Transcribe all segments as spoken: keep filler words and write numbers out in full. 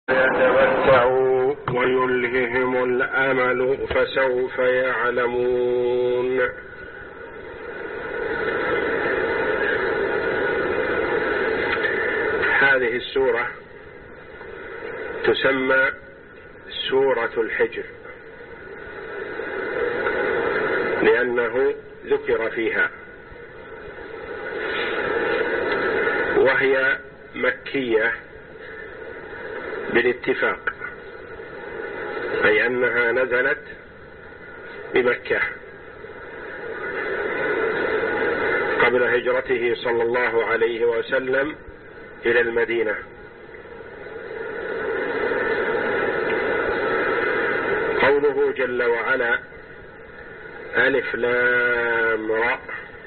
يتمتعوا ويلههم الأمل فسوف يعلمون. هذه السورة تسمى سورة الحجر لأنه ذكر فيها، وهي مكية بالاتفاق، أي أنها نزلت بمكة قبل هجرته صلى الله عليه وسلم إلى المدينة. قوله جل وعلا ألف لام را،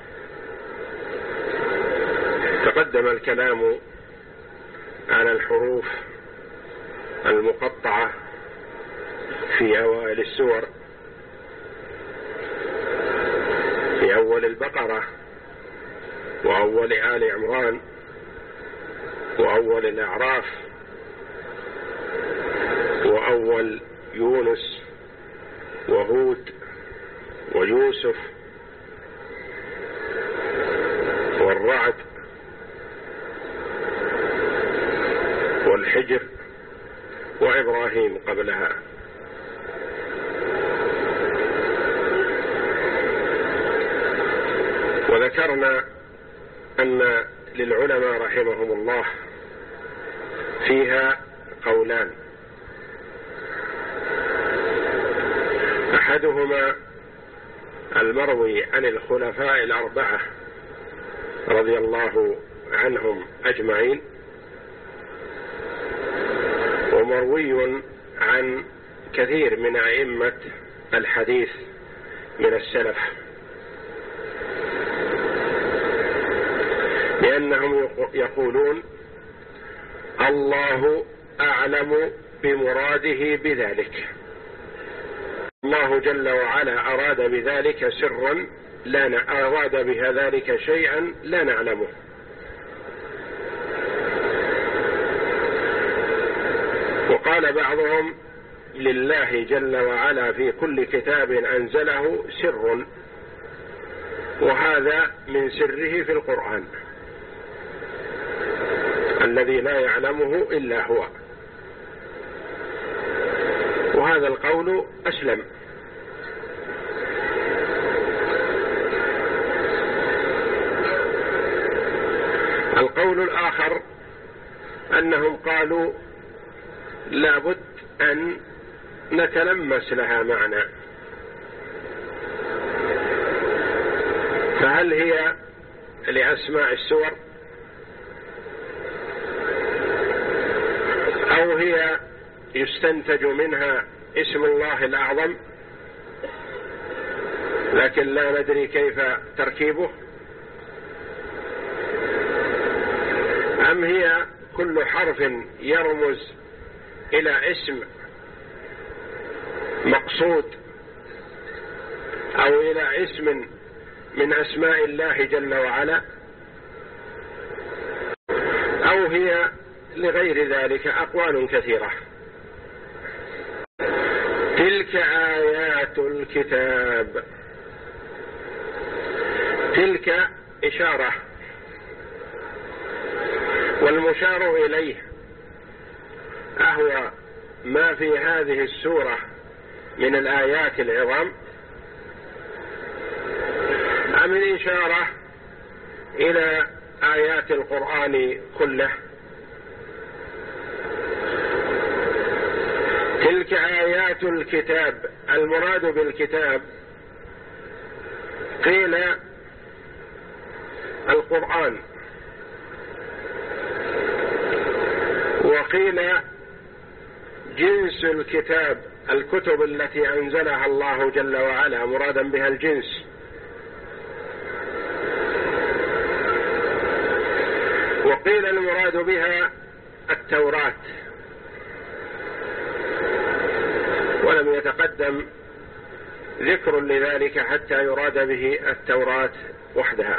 تقدم الكلام على الحروف المقطعة في أوائل السور، في أول البقرة وأول آل عمران وأول الأعراف وأول يونس وهود ويوسف والرعد والحجر وإبراهيم قبلها. وذكرنا أن للعلماء رحمهم الله فيها قولان، أحدهما المروي عن الخلفاء الأربعة رضي الله عنهم أجمعين، ومروي عن كثير من أئمة الحديث من السلف، لأنهم يقولون الله أعلم بمراده بذلك، الله جل وعلا أراد بذلك سرا لا أراد بذلك شيئا لا نعلمه. وقال بعضهم لله جل وعلا في كل كتاب أنزله سر، وهذا من سره في القرآن الذي لا يعلمه إلا هو، وهذا القول أسلم. القول الآخر أنهم قالوا لابد أن نتلمس لها معنى، فهل هي لأسماء السور أو هي يستنتج منها اسم الله الأعظم لكن لا ندري كيف تركيبه، أم هي كل حرف يرمز إلى اسم مقصود أو إلى اسم من أسماء الله جل وعلا، أو هي لغير ذلك. أقوال كثيرة. تلك آيات الكتاب، تلك إشارة، والمشار إليه أهو ما في هذه السورة من الآيات العظام، أم الإشارة إلى آيات القرآن كله؟ تلك آيات الكتاب، المراد بالكتاب قيل القرآن، وقيل جنس الكتاب، الكتب التي أنزلها الله جل وعلا مرادا بها الجنس، وقيل المراد بها التوراة، ولم يتقدم ذكر لذلك حتى يراد به التوراة وحدها.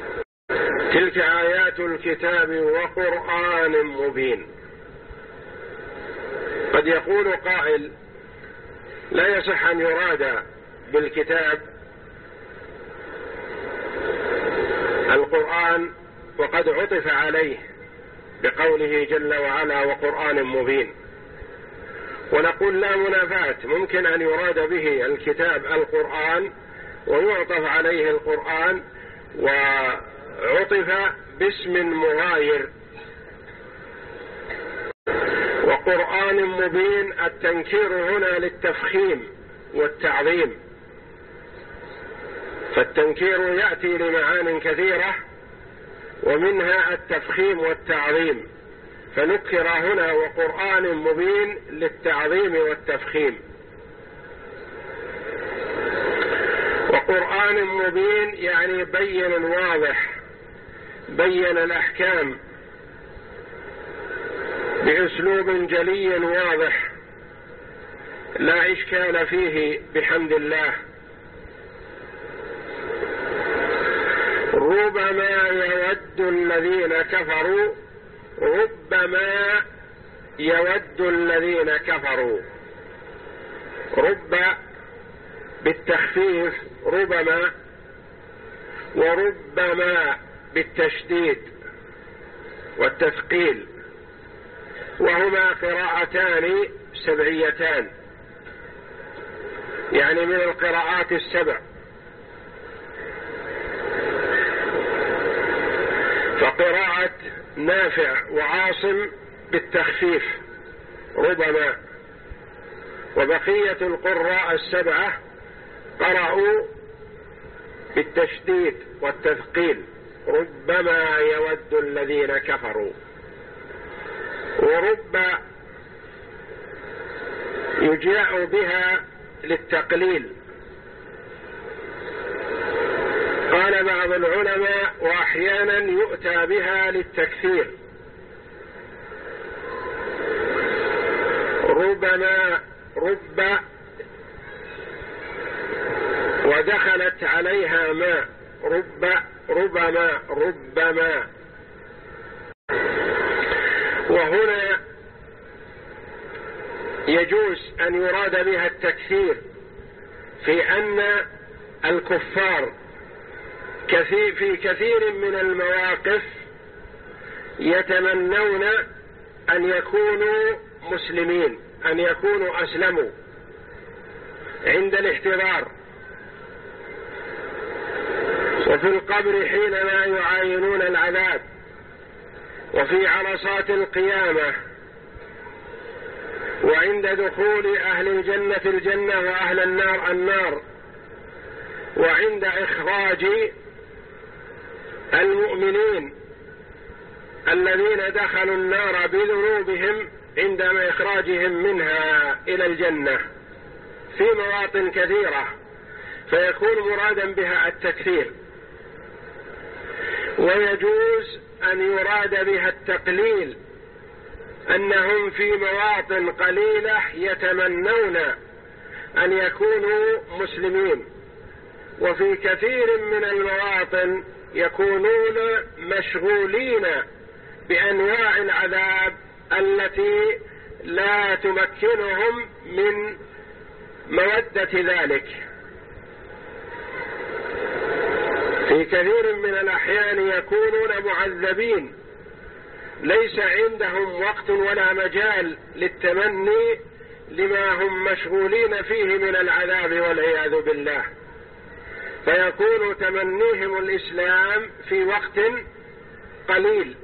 تلك آيات الكتاب وقرآن مبين. قد يقول قائل: لا يصح أن يراد بالكتاب القرآن وقد عطف عليه بقوله جل وعلا وقرآن مبين. ونقول: لا منافاة، ممكن أن يراد به الكتاب القرآن ويعطف عليه القرآن وعطف باسم مغاير. وقرآن مبين التنكير هنا للتفخيم والتعظيم، فالتنكير يأتي لمعان كثيرة ومنها التفخيم والتعظيم، فنكر هنا وقرآن مبين للتعظيم والتفخيم. وقرآن مبين يعني بين واضح، بين الأحكام بأسلوب جلي واضح لا إشكال فيه بحمد الله. ربما يود الذين كفروا، ربما يود الذين كفروا، رب بالتخفيف ربما، وربما بالتشديد والتثقيل، وهما قراءتان سبعيتان، يعني من القراءات السبع. فقراءة نافع وعاصم بالتخفيف ربما، وبقية القراء السبعة قرأوا بالتشديد والتثقيل ربما يود الذين كفروا. ورب يجاء بها للتقليل. قال بعض العلماء: وأحيانا يؤتى بها للتكثير. ربما رب ودخلت عليها ما، رب ربما ربما. وهنا يجوز أن يراد بها التكثير في أن الكفار كثير في كثير من المواقف يتمنون أن يكونوا مسلمين، أن يكونوا أسلموا عند الاحتضار، وفي القبر حينما يعاينون العذاب، وفي عرصات القيامة، وعند دخول أهل الجنة الجنة وأهل النار النار، وعند إخراج المؤمنين الذين دخلوا النار بذنوبهم عندما إخراجهم منها إلى الجنة في مواطن كثيرة، فيكون مرادا بها التكثير. ويجوز أن يراد بها التقليل، أنهم في مواطن قليلة يتمنون أن يكونوا مسلمين، وفي كثير من المواطن يكونون مشغولين بأنواع العذاب التي لا تمكنهم من مودة ذلك. في كثير من الأحيان يكونون معذبين ليس عندهم وقت ولا مجال للتمني لما هم مشغولين فيه من العذاب والعياذ بالله، فيكون تمنيهم الإسلام في وقت قليل.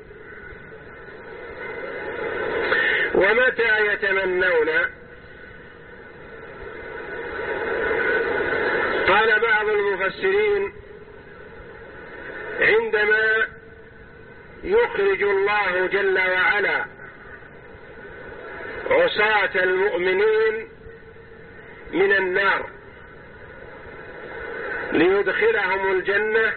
ومتى يتمنون؟ قال بعض المفسرين: عندما يخرج الله جل وعلا عصاة المؤمنين من النار ليدخلهم الجنة،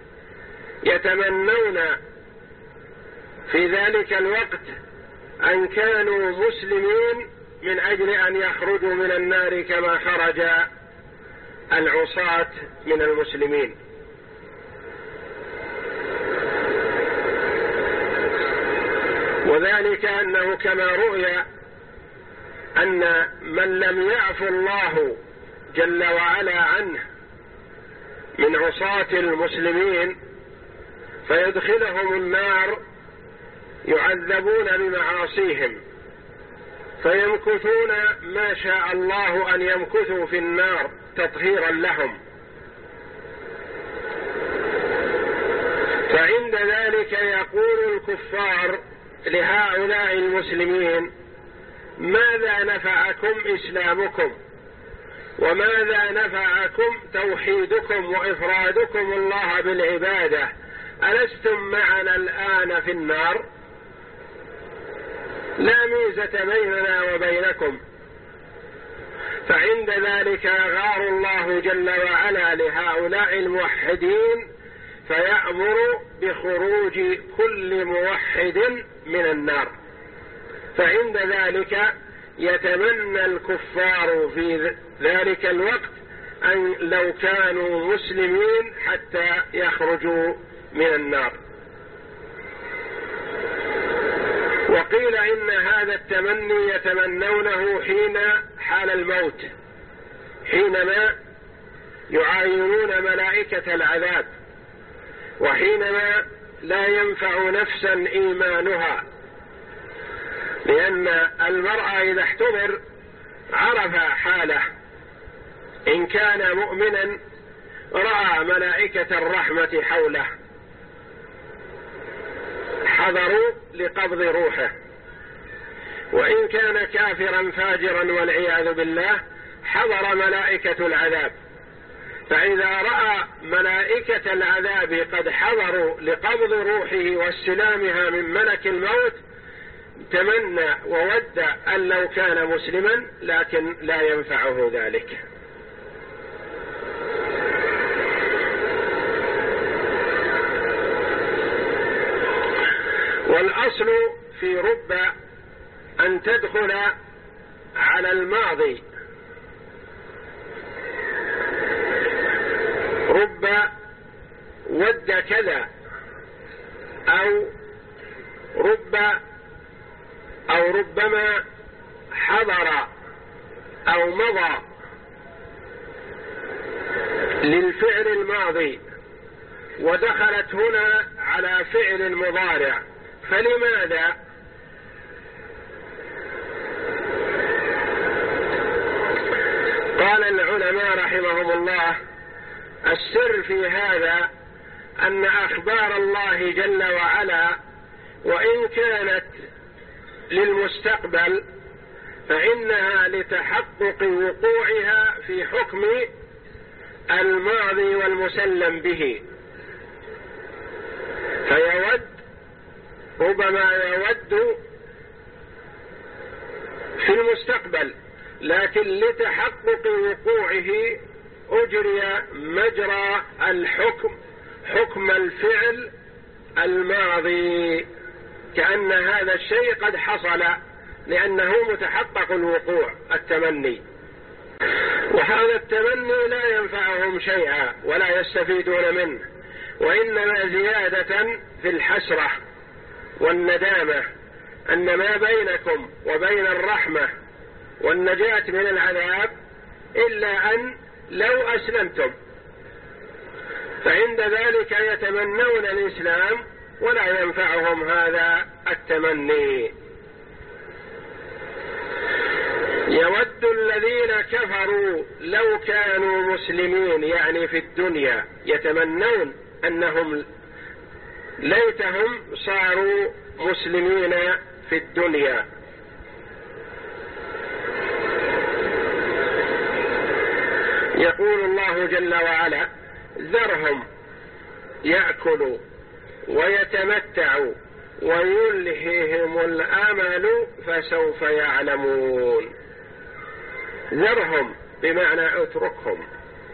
يتمنون في ذلك الوقت أن كانوا مسلمين من أجل أن يخرجوا من النار كما خرج العصاة من المسلمين. وذلك أنه كما رؤي أن من لم يعف الله جل وعلا عنه من عصاة المسلمين فيدخلهم النار يعذبون بمعاصيهم فيمكثون ما شاء الله أن يمكثوا في النار تطهيرا لهم، فعند ذلك يقول الكفار لهؤلاء المسلمين: ماذا نفعكم إسلامكم؟ وماذا نفعكم توحيدكم وإفرادكم الله بالعبادة؟ ألستم معنا الآن في النار؟ لا ميزة بيننا وبينكم. فعند ذلك يغار الله جل وعلا لهؤلاء الموحدين فيأمر بخروج كل موحد من النار. فعند ذلك يتمنى الكفار في ذلك الوقت أن لو كانوا مسلمين حتى يخرجوا من النار. وقيل إن هذا التمني يتمنونه حين حال الموت، حينما يعاينون ملائكة العذاب، وحينما لا ينفع نفسا إيمانها، لأن المرء إذا احتضر عرف حاله، إن كان مؤمنا رأى ملائكة الرحمة حوله حضروا لقبض روحه، وإن كان كافرا فاجرا والعياذ بالله حضر ملائكة العذاب. فإذا رأى ملائكة العذاب قد حضروا لقبض روحه واستلامها من ملك الموت تمنى وود أن لو كان مسلما، لكن لا ينفعه ذلك. والأصل في رب أن تدخل على الماضي، رب ود كذا، أو رب أو ربما حضر أو مضى للفعل الماضي ودخلت هنا على فعل مضارع، فلماذا؟ قال العلماء رحمهم الله: السر في هذا أن أخبار الله جل وعلا وإن كانت للمستقبل فإنها لتحقق وقوعها في حكم الماضي والمسلم به، فيود ربما يود في المستقبل، لكن لتحقق وقوعه أجري مجرى الحكم حكم الفعل الماضي، كأن هذا الشيء قد حصل لأنه متحقق الوقوع التمني. وهذا التمني لا ينفعهم شيئا ولا يستفيدون منه، وإنما زيادة في الحسرة والندامة أن ما بينكم وبين الرحمة والنجاة من العذاب إلا أن لو أسلمتم، فعند ذلك يتمنون الإسلام ولا ينفعهم هذا التمني. يود الذين كفروا لو كانوا مسلمين، يعني في الدنيا يتمنون أنهم ليتهم صاروا مسلمين في الدنيا. يقول الله جل وعلا: ذرهم يأكلوا ويتمتعوا ويلههم الأمل فسوف يعلمون. ذرهم بمعنى اتركهم،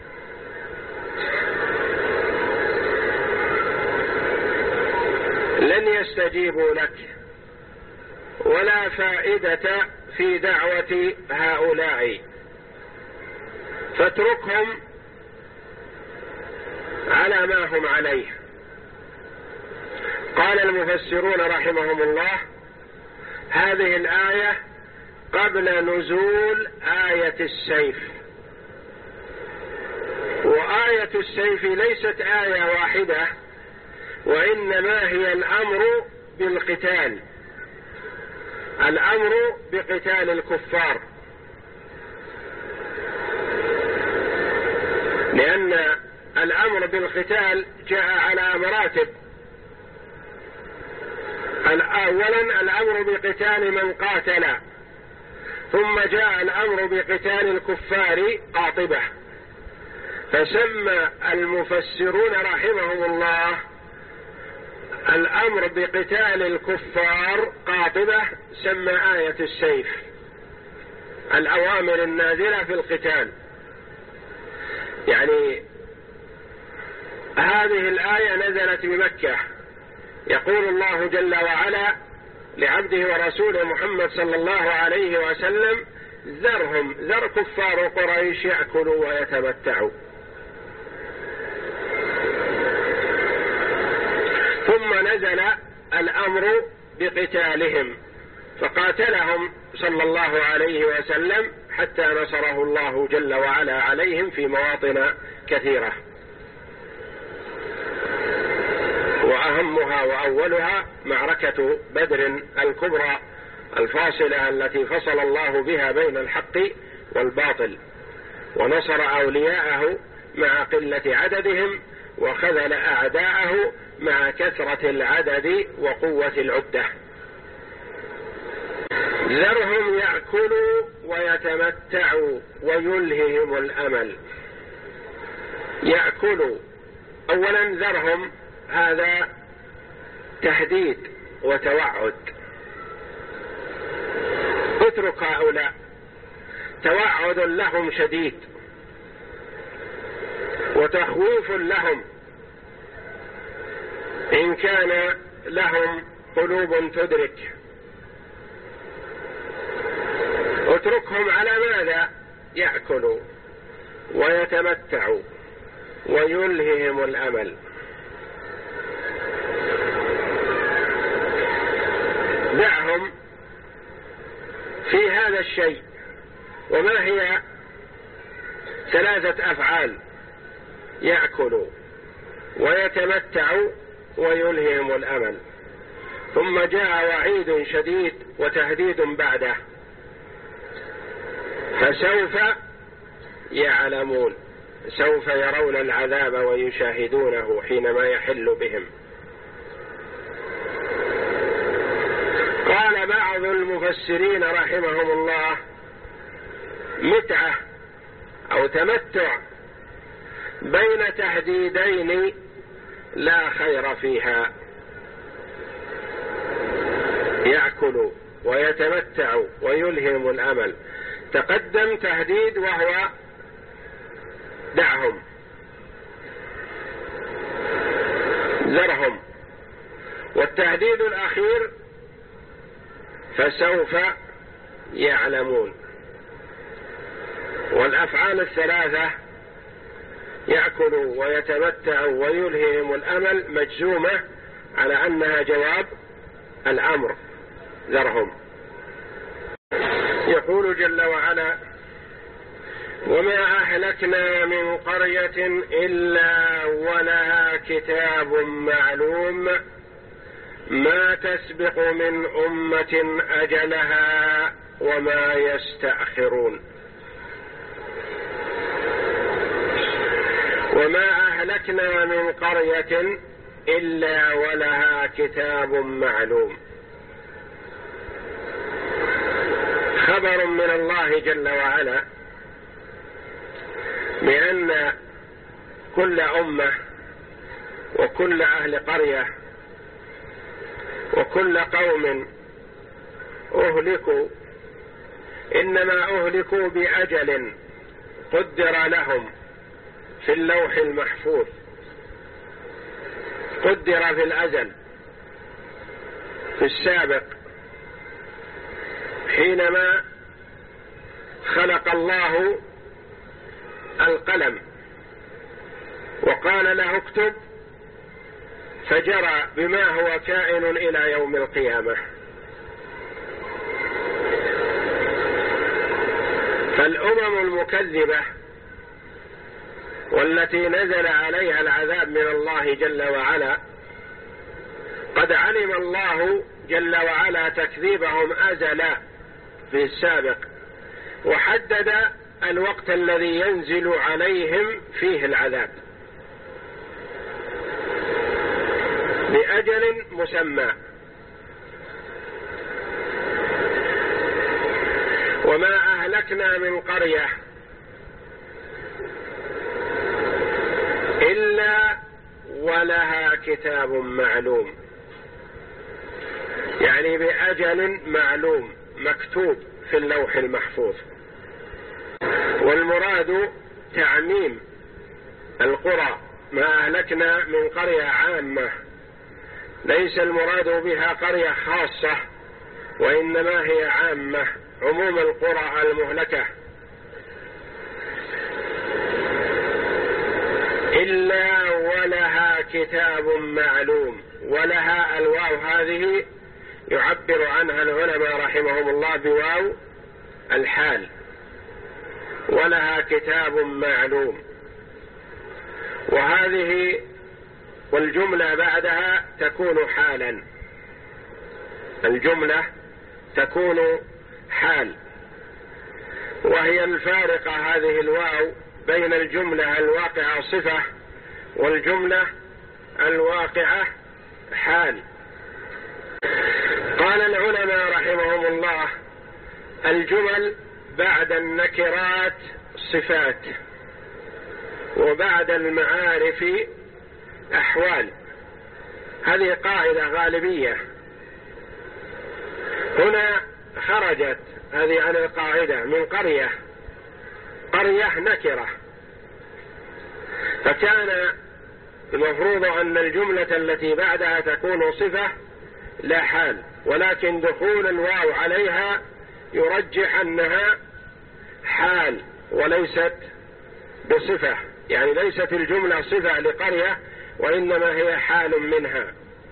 لن يستجيبوا لك ولا فائدة في دعوة هؤلاء، فاتركهم على ما هم عليه. قال المفسرون رحمهم الله: هذه الآية قبل نزول آية السيف. وآية السيف ليست آية واحدة، وإنما هي الأمر بالقتال، الأمر بقتال الكفار، لأن الأمر بالقتال جاء على مراتب. أولا الأمر بقتال من قاتل، ثم جاء الأمر بقتال الكفار قاطبة. فسمى المفسرون رحمهم الله الأمر بقتال الكفار قاطبة، سمى آية السيف الأوامر النازلة في القتال. يعني هذه الآية نزلت بمكة، يقول الله جل وعلا لعبده ورسوله محمد صلى الله عليه وسلم: ذرهم، ذر كفار قريش يأكلوا ويتمتعوا. ثم نزل الأمر بقتالهم، فقاتلهم صلى الله عليه وسلم حتى نصره الله جل وعلا عليهم في مواطن كثيرة، وأهمها وأولها معركة بدر الكبرى الفاصلة التي فصل الله بها بين الحق والباطل، ونصر أولياءه مع قلة عددهم، وخذل أعداءه مع كثرة العدد وقوة العدة. ذرهم يأكلوا ويتمتعوا ويلههم الأمل. يأكلوا، أولا ذرهم هذا تهديد وتوعد، اترك هؤلاء، توعد لهم شديد وتخويف لهم إن كان لهم قلوب تدرك. اتركهم على ماذا؟ يأكلوا ويتمتعوا ويلههم الأمل. دعهم في هذا الشيء. وما هي؟ ثلاثة أفعال: يأكلوا ويتمتعوا ويلههم الأمل. ثم جاء وعيد شديد وتهديد بعده: فسوف يعلمون، سوف يرون العذاب ويشاهدونه حينما يحل بهم. قال بعض المفسرين رحمهم الله: متعة أو تمتع بين تهديدين لا خير فيها. يأكل ويتمتع ويلهم الأمل، تقدم تهديد وهو دعهم، ذرهم، والتهديد الأخير فسوف يعلمون. والأفعال الثلاثة يأكل ويتمتع ويلههم الأمل مجزومة على أنها جواب الأمر، ذرهم. يقول جل وعلا: وما أهلكنا من قرية إلا ولها كتاب معلوم ما تسبق من أمة أجلها وما يستأخرون. وما أهلكنا من قرية إلا ولها كتاب معلوم. خبر من الله جل وعلا بأن كل أمة وكل أهل قرية وكل قوم أهلكوا إنما أهلكوا بأجل قدر لهم في اللوح المحفوظ، قدر في الأزل في السابق، حينما خلق الله القلم وقال له اكتب، فجرى بما هو كائن إلى يوم القيامة. فالأمم المكذبة والتي نزل عليها العذاب من الله جل وعلا قد علم الله جل وعلا تكذيبهم أزلا في السابق، وحدد الوقت الذي ينزل عليهم فيه العذاب بأجل مسمى. وما أهلكنا من قرية إلا ولها كتاب معلوم، يعني بأجل معلوم مكتوب في اللوح المحفوظ. والمراد تعميم القرى، ما أهلكنا من قرية عامة، ليس المراد بها قرية خاصة، وإنما هي عامة، عموم القرى المهلكة. إلا ولها كتاب معلوم، ولها الواو هذه يعبر عنها العلماء رحمهم الله بواو الحال، ولها كتاب معلوم. وهذه والجملة بعدها تكون حالا، الجملة تكون حال، وهي الفارقة هذه الواو بين الجملة الواقعة صفة والجملة الواقعة حال. قال العلماء رحمهم الله: الجمل بعد النكرات صفات، وبعد المعارف أحوال. هذه قاعدة غالبية، هنا خرجت هذه عن القاعدة من قرية، قرية نكرة، فكان المفروض أن الجملة التي بعدها تكون صفة لا حال، ولكن دخول الواو عليها يرجح أنها حال وليست بصفة، يعني ليست الجملة صفة لقرية، وإنما هي حال منها.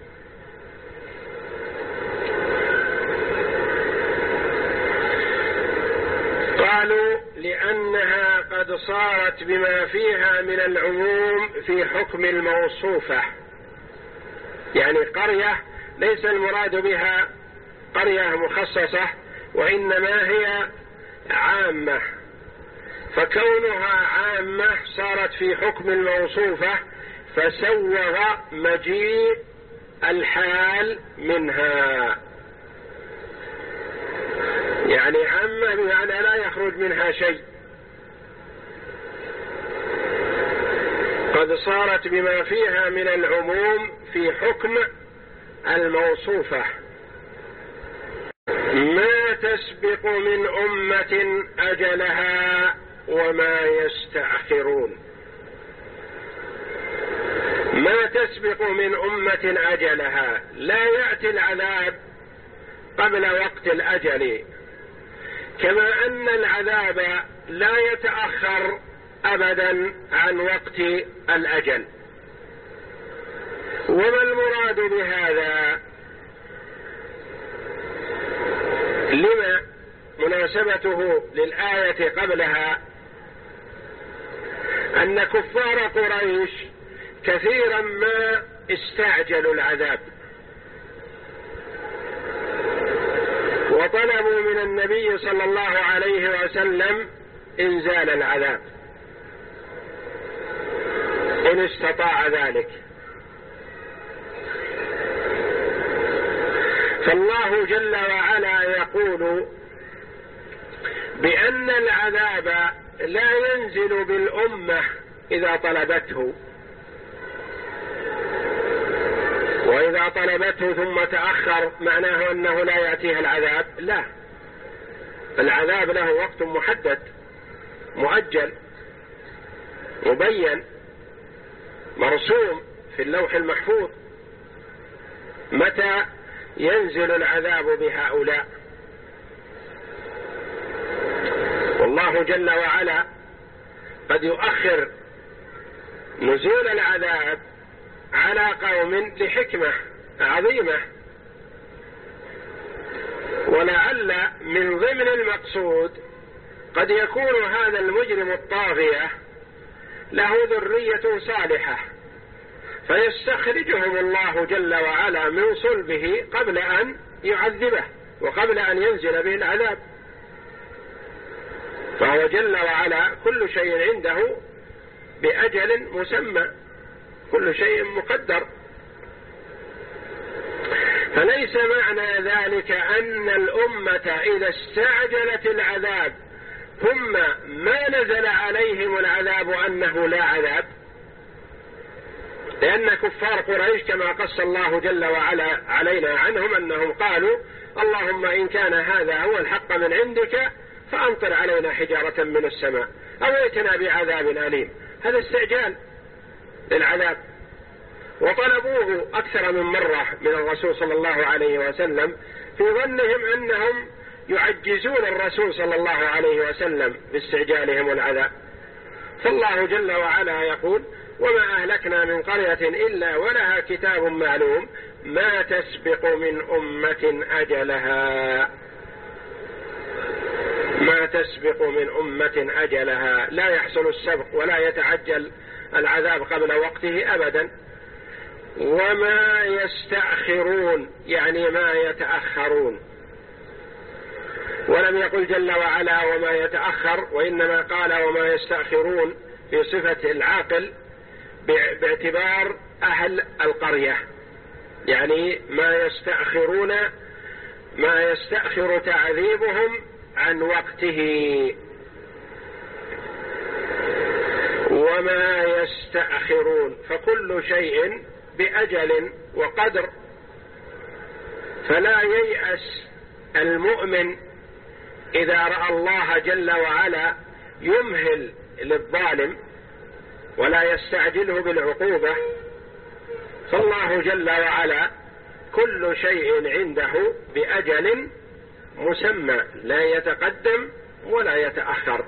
قالوا لأنها قد صارت بما فيها من العموم في حكم الموصوفة، يعني قرية ليس المراد بها قرية مخصصة، وإنما هي عامة، فكونها عامة صارت في حكم الموصوفة، فسوغ مجيء الحال منها، يعني عامة بمعنى لا يخرج منها شيء. قد صارت بما فيها من العموم في حكم الموصوفة. ما تسبق من أمة أجلها وما يستأخرون. ما تسبق من أمة أجلها، لا يأتي العذاب قبل وقت الأجل، كما أن العذاب لا يتأخر أبدا عن وقت الأجل. وما المراد بهذا؟ لما مناسبته للآية قبلها أن كفار قريش كثيرا ما استعجلوا العذاب، وطلبوا من النبي صلى الله عليه وسلم إنزال العذاب إن استطاع ذلك. فالله جل وعلا يقول بأن العذاب لا ينزل بالأمة إذا طلبته، وإذا طلبته ثم تأخر معناه أنه لا يأتيها العذاب، لا، العذاب له وقت محدد مؤجل مبين مرسوم في اللوح المحفوظ متى ينزل العذاب بهؤلاء. والله جل وعلا قد يؤخر نزول العذاب على قوم لحكمة عظيمة، ولعل من ضمن المقصود قد يكون هذا المجرم الطاغية له ذرية صالحة فيستخرجهم الله جل وعلا من صلبه قبل أن يعذبه وقبل أن ينزل به العذاب، فهو جل وعلا كل شيء عنده بأجل مسمى، كل شيء مقدر. فليس معنى ذلك أن الأمة إذا استعجلت العذاب ثم ما نزل عليهم العذاب أنه لا عذاب، لأن كفار قريش كما قص الله جل وعلا علينا عنهم أنهم قالوا اللهم إن كان هذا هو الحق من عندك فأمطر علينا حجارة من السماء أو ائتنا بعذاب أليم. هذا استعجال للعذاب، وطلبوه أكثر من مرة من الرسول صلى الله عليه وسلم في ظنهم أنهم يعجزون الرسول صلى الله عليه وسلم باستعجالهم العذاب. فالله جل وعلا يقول وما أهلكنا من قرية إلا ولها كتاب معلوم ما تسبق من أمة أجلها، ما تسبق من أمة أجلها، لا يحصل السبق ولا يتعجل العذاب قبل وقته أبدا. وما يستأخرون يعني ما يتأخرون، ولم يقل جل وعلا وما يتأخر، وإنما قال وما يستأخرون في صفة العاقل باعتبار أهل القرية، يعني ما يستأخرون ما يستأخر تعذيبهم عن وقته. وما يستأخرون فكل شيء بأجل وقدر، فلا ييأس المؤمن إذا رأى الله جل وعلا يمهل للظالم ولا يستعجله بالعقوبة، فالله جل وعلا كل شيء عنده بأجل مسمى لا يتقدم ولا يتأخر.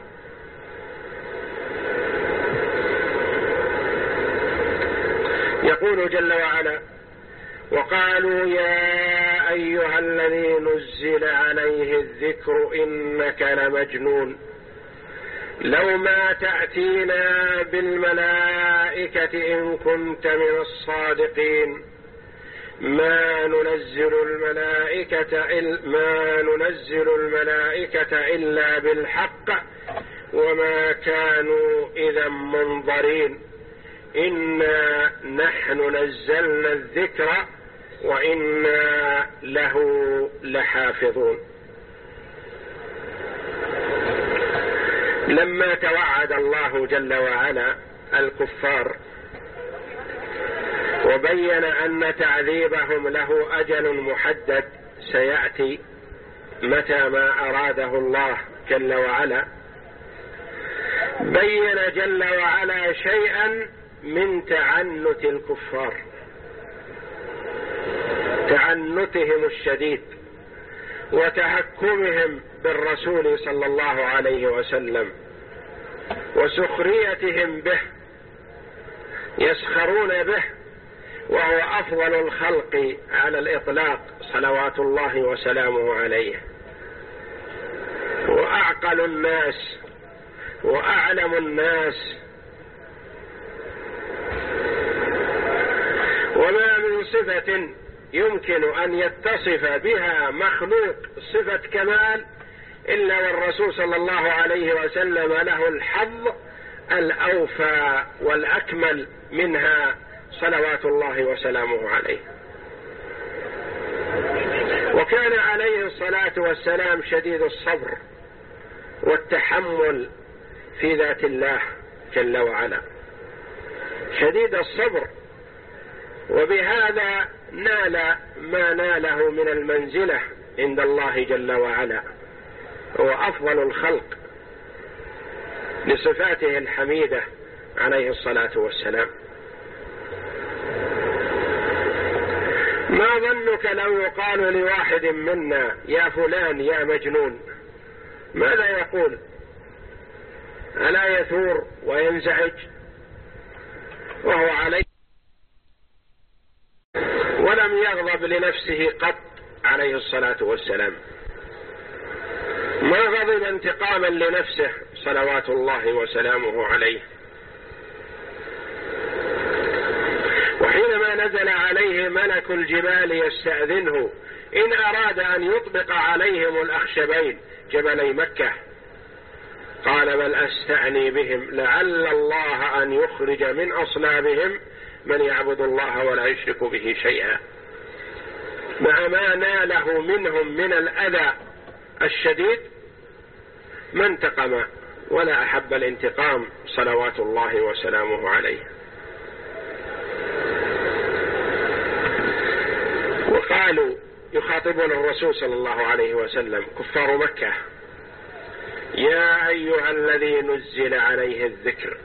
يقول جل وعلا وقالوا يا أيها الذي نزل عليه الذكر إنك لمجنون لو ما تأتينا بالملائكة إن كنت من الصادقين ما ننزل الملائكة ما ننزل الملائكة إلا بالحق وما كانوا إذا منظرين إنا نحن نزلنا الذكر وإنا له لحافظون. لما توعد الله جل وعلا الكفار وبين أن تعذيبهم له أجل محدد سيأتي متى ما أراده الله جل وعلا، بين جل وعلا شيئا من تعنت الكفار، تعنتهم الشديد وتهكمهم بالرسول صلى الله عليه وسلم وسخريتهم به، يسخرون به وهو أفضل الخلق على الإطلاق صلوات الله وسلامه عليه، وأعقل الناس وأعلم الناس، وما من صفة يمكن أن يتصف بها مخلوق صفة كمال إلا والرسول صلى الله عليه وسلم له الحظ الأوفى والأكمل منها صلوات الله وسلامه عليه. وكان عليه الصلاة والسلام شديد الصبر والتحمل في ذات الله جل وعلا، شديد الصبر، وبهذا نال ما ناله من المنزلة عند الله جل وعلا، هو أفضل الخلق لصفاته الحميدة عليه الصلاة والسلام. ما ظنك لو يقال لواحد منا يا فلان يا مجنون، ماذا يقول؟ ألا يثور وينزعج وهو عليه ولم يغضب لنفسه قط عليه الصلاة والسلام. ما ما غضب انتقاما لنفسه صلوات الله وسلامه عليه. وحينما نزل عليه ملك الجبال يستأذنه إن أراد أن يطبق عليهم الأخشبين جبلي مكة، قال بل أستعني بهم لعل الله أن يخرج من أصلابهم من يعبد الله ولا يشرك به شيئا. مع ما ناله منهم من الأذى الشديد ما انتقم ولا أحب الانتقام صلوات الله وسلامه عليه. وقالوا يخاطبون الرسول صلى الله عليه وسلم كفار مكة يا أيها الذي نزل عليه الذكر،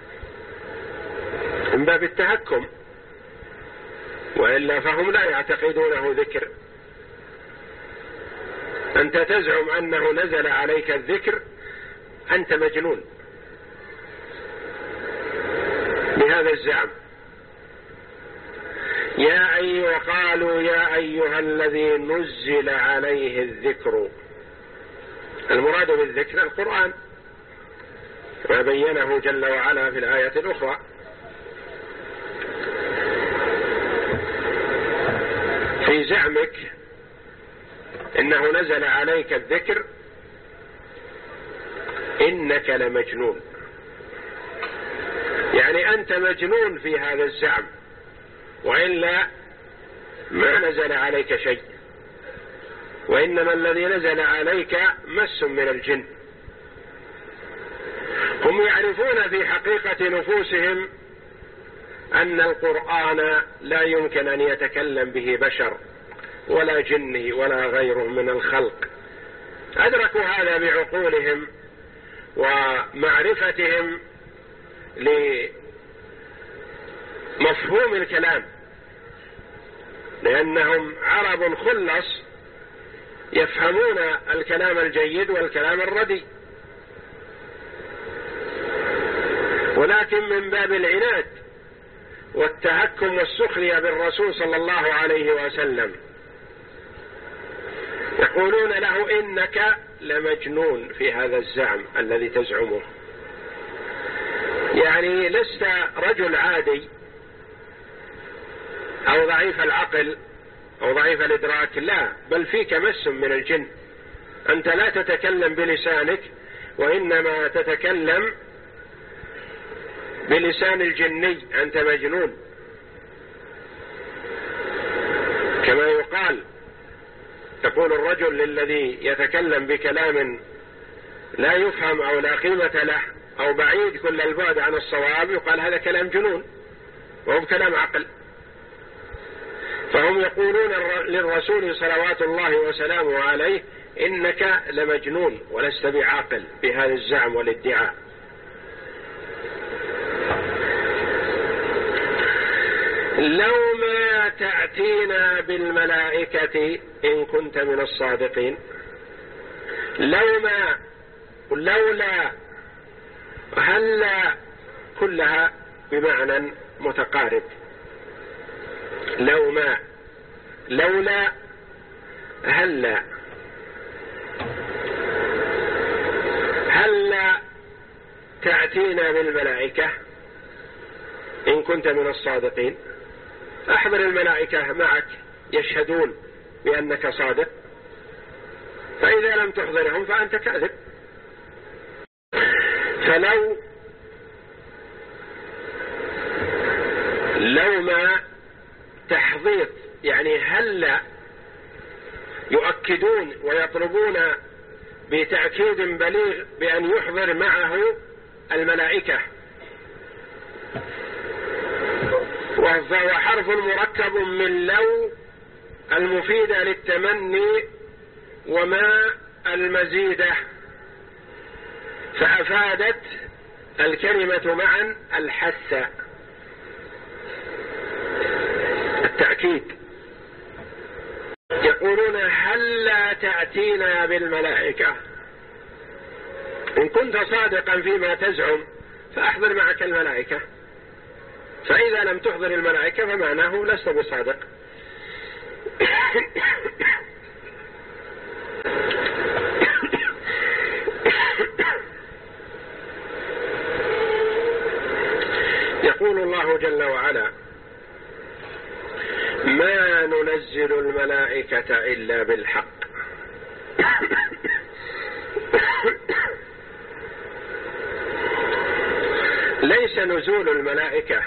من باب التهكم، وإلا فهم لا يعتقدونه ذكر. أنت تزعم أنه نزل عليك الذكر، أنت مجنون بهذا الزعم. يا أيها قالوا يا أيها الذي نزل عليه الذكر، المراد بالذكر القرآن، ما بينه جل وعلا في الآية الأخرى. في زعمك إنه نزل عليك الذكر إنك لمجنون، يعني أنت مجنون في هذا الزعم، وإلا ما نزل عليك شيء، وإنما الذي نزل عليك مس من الجن. هم يعرفون في حقيقة نفوسهم أن القرآن لا يمكن أن يتكلم به بشر ولا جني ولا غيره من الخلق. أدركوا هذا بعقولهم ومعرفتهم لمفهوم الكلام، لأنهم عرب خلص يفهمون الكلام الجيد والكلام الردي، ولكن من باب العناد والتهكم والسخرية بالرسول صلى الله عليه وسلم يقولون له إنك لمجنون في هذا الزعم الذي تزعمه، يعني لست رجل عادي أو ضعيف العقل أو ضعيف الإدراك، لا، بل فيك مس من الجن. أنت لا تتكلم بلسانك، وإنما تتكلم بلسان الجني، أنت مجنون. كما يقال، تقول الرجل للذي يتكلم بكلام لا يفهم أو لا قيمة له أو بعيد كل البعد عن الصواب، يقال هذا كلام جنون وهو بكلام عقل. فهم يقولون للرسول صلوات الله وسلامه عليه إنك لمجنون ولست بعاقل بهذا الزعم والادعاء. لو ما تأتينا بالملائكة إن كنت من الصادقين. لو ما لولا هلا كلها بمعنى متقارب. لو ما لولا هلا هلا تأتينا بالملائكة إن كنت من الصادقين. أحضر الملائكة معك يشهدون بأنك صادق، فإذا لم تحضرهم فأنت كاذب. فلو لو ما تحضير، يعني هلا يؤكدون ويطلبون بتأكيد بليغ بأن يحضر معه الملائكة، وهو حرف مركب من لو المفيدة للتمني وما المزيدة، فأفادت الكلمة معا الحث، التأكيد. يقولون هلا تأتينا بالملائكة إن كنت صادقا فيما تزعم فأحضر معك الملائكة، فإذا لم تحضر الملائكة فمعناه لست بصادق. يقول الله جل وعلا: ما ننزل الملائكة إلا بالحق. ليس نزول الملائكة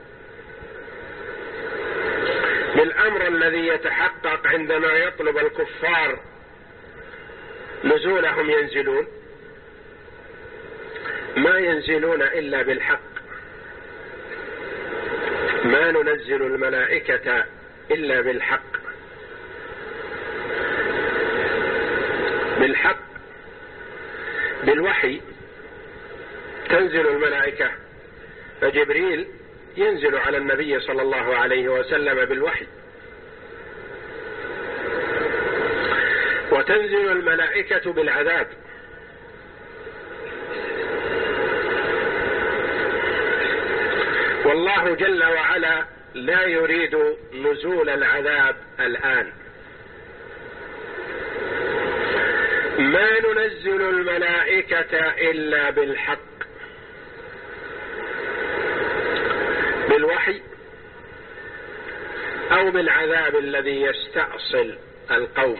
بالأمر الذي يتحقق عندما يطلب الكفار نزولهم ينزلون، ما ينزلون إلا بالحق. ما ننزل الملائكة إلا بالحق. بالحق بالوحي تنزل الملائكة، فجبريل ينزل على النبي صلى الله عليه وسلم بالوحي، وتنزل الملائكة بالعذاب، والله جل وعلا لا يريد نزول العذاب الآن. ما ننزل الملائكة إلا بالحق، بالوحي أو بالعذاب الذي يستأصل القوم.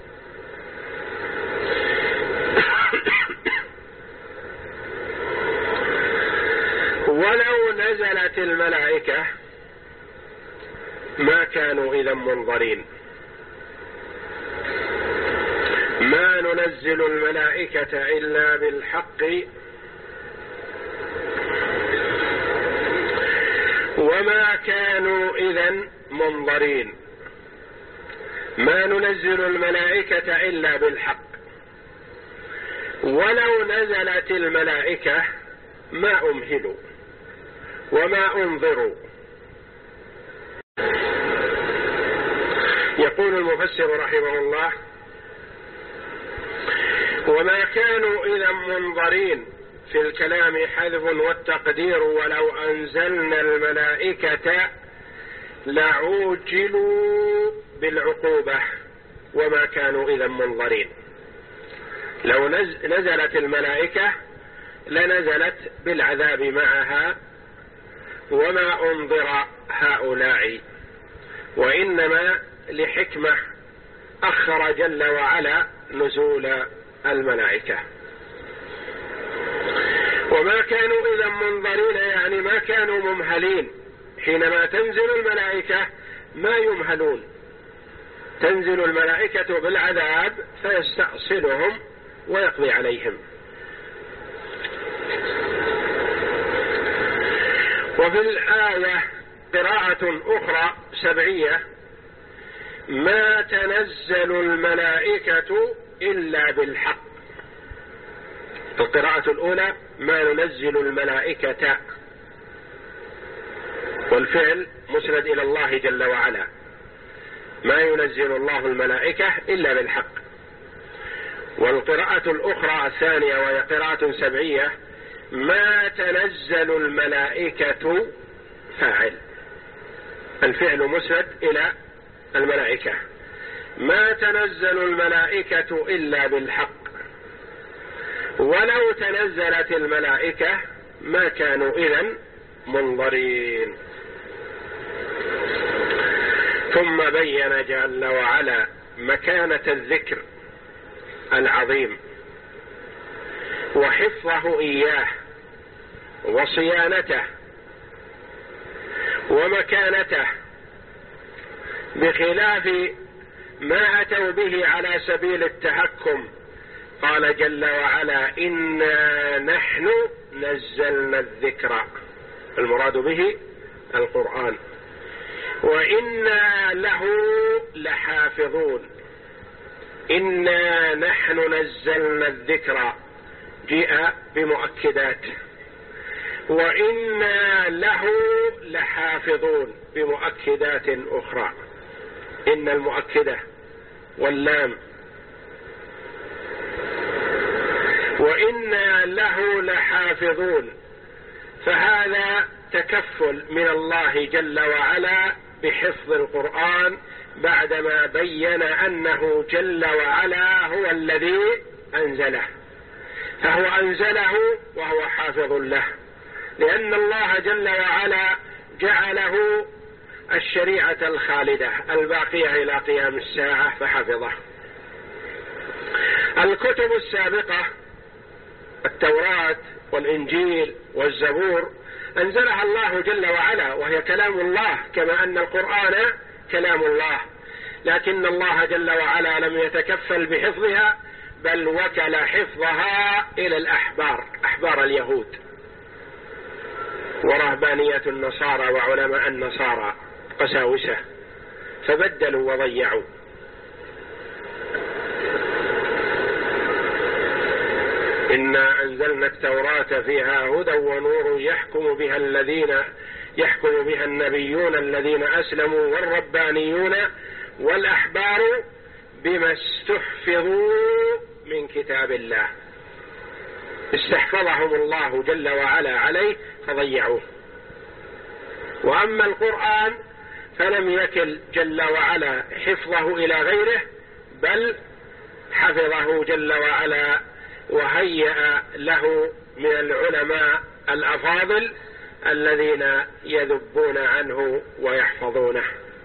ولو نزلت الملائكة ما كانوا إذا منظرين. ما ننزل الملائكة إلا بالحق وما كانوا إذا منظرين. ما ننزل الملائكة إلا بالحق، ولو نزلت الملائكة ما أمهلوا وما أنظروا. يقول المفسر رحمه الله: وما كانوا إذا منظرين في الكلام حذف والتقدير ولو أنزلنا الملائكة لعوجلوا بالعقوبة وما كانوا إذا منظرين. لو نزلت الملائكة لنزلت بالعذاب معها وما أنظر هؤلاء، وإنما لحكمة أخر جل وعلا نزول الملائكة. وما كانوا إذا منظرين يعني ما كانوا ممهلين. حينما تنزل الملائكة ما يمهلون، تنزل الملائكة بالعذاب فيستأصلهم ويقضي عليهم. وفي الآية قراءة أخرى سبعية: ما تنزل الملائكة إلا بالحق. القراءة الأولى: ما ننزل الملائكة، والفعل مسند إلى الله جل وعلا. ما ينزل الله الملائكة إلا بالحق. والقراءة الأخرى الثانية وهي قراءة سبعية: ما تنزل الملائكة، فاعل، الفعل مسند إلى الملائكة. ما تنزل الملائكة إلا بالحق ولو تنزلت الملائكة ما كانوا إذن منظرين. ثم بين جل وعلا مكانة الذكر العظيم وحفظه إياه وصيانته ومكانته، بخلاف ما أتوا به على سبيل التهكم. قال جل وعلا: إنا نحن نزلنا الذكر، المراد به القرآن، وإنا له لحافظون. إنا نحن نزلنا الذكر جاء بمؤكدات، وإنا له لحافظون بمؤكدات أخرى. إن المؤكدة واللام، وإنا له لحافظون، فهذا تكفل من الله جل وعلا بحفظ القرآن بعدما بين أنه جل وعلا هو الذي أنزله، فهو أنزله وهو حافظ له، لأن الله جل وعلا جعله الشريعة الخالدة الباقية إلى قيام الساعة فحفظه. الكتب السابقة التوراة والإنجيل والزبور أنزلها الله جل وعلا وهي كلام الله، كما أن القرآن كلام الله، لكن الله جل وعلا لم يتكفل بحفظها، بل وكل حفظها إلى الأحبار، أحبار اليهود ورهبانية النصارى وعلماء النصارى قساوسة، فبدلوا وضيعوا. إنا أنزلنا التوراة فيها هدى ونور يحكم بها الذين يحكم بها النبيون الذين أسلموا والربانيون والأحبار بما استحفظوا من كتاب الله، استحفظهم الله جل وعلا عليه فضيعوه. وأما القرآن فلم يكل جل وعلا حفظه إلى غيره، بل حفظه جل وعلا وهيأ له من العلماء الأفاضل الذين يذبون عنه ويحفظونه.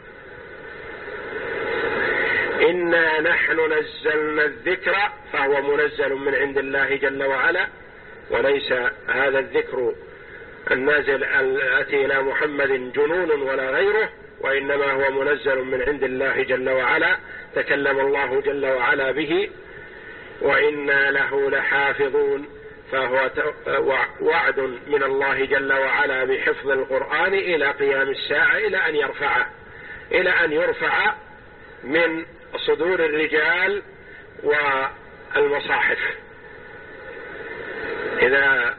إنا نحن نزلنا الذكر، فهو منزل من عند الله جل وعلا، وليس هذا الذكر النازل الآتي إلى محمد جنون ولا غيره، وإنما هو منزل من عند الله جل وعلا، تكلم الله جل وعلا به. وإنا له لحافظون، فهو وعد من الله جل وعلا بحفظ القرآن إلى قيام الساعة، إلى أن يرفعه إلى أن يرفع من صدور الرجال والمصاحف. إذا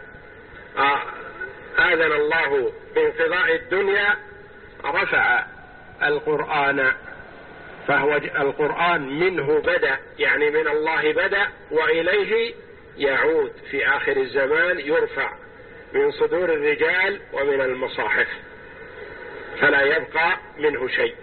آذن الله بانقضاء الدنيا رفع القرآن، فهو القرآن منه بدأ، يعني من الله بدأ وإليه يعود في آخر الزمان، يرفع من صدور الرجال ومن المصاحف، فلا يبقى منه شيء.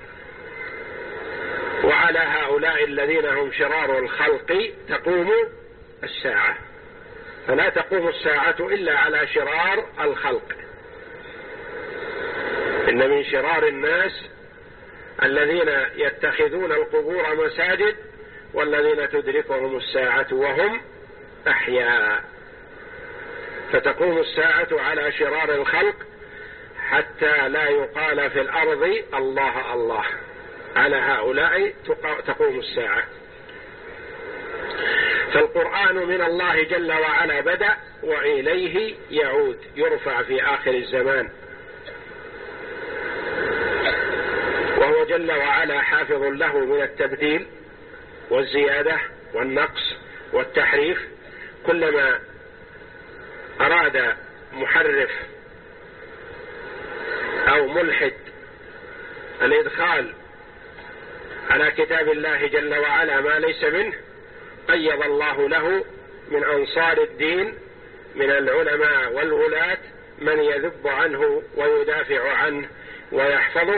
وعلى هؤلاء الذين هم شرار الخلق تقوم الساعة، فلا تقوم الساعة إلا على شرار الخلق. إن من شرار الناس الذين يتخذون القبور مساجد، والذين تدركهم الساعة وهم أحياء. فتقوم الساعة على شرار الخلق حتى لا يقال في الأرض الله الله، على هؤلاء تقوم الساعة. فالقرآن من الله جل وعلا بدأ وإليه يعود، يرفع في آخر الزمان، وهو جل وعلا حافظ له من التبديل والزيادة والنقص والتحريف. كلما أراد محرف أو ملحد الإدخال على كتاب الله جل وعلا ما ليس منه، قيض الله له من أنصار الدين من العلماء والولاة من يذب عنه ويدافع عنه ويحفظه،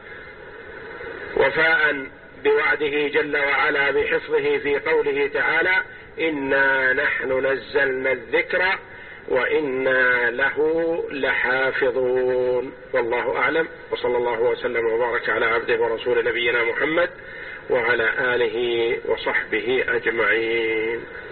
وفاء بوعده جل وعلا بحفظه في قوله تعالى: إنا نحن نزلنا الذكر وإنا له لحافظون. والله أعلم، وصلى الله وسلم وبارك على عبده ورسول نبينا محمد وعلى آله وصحبه أجمعين.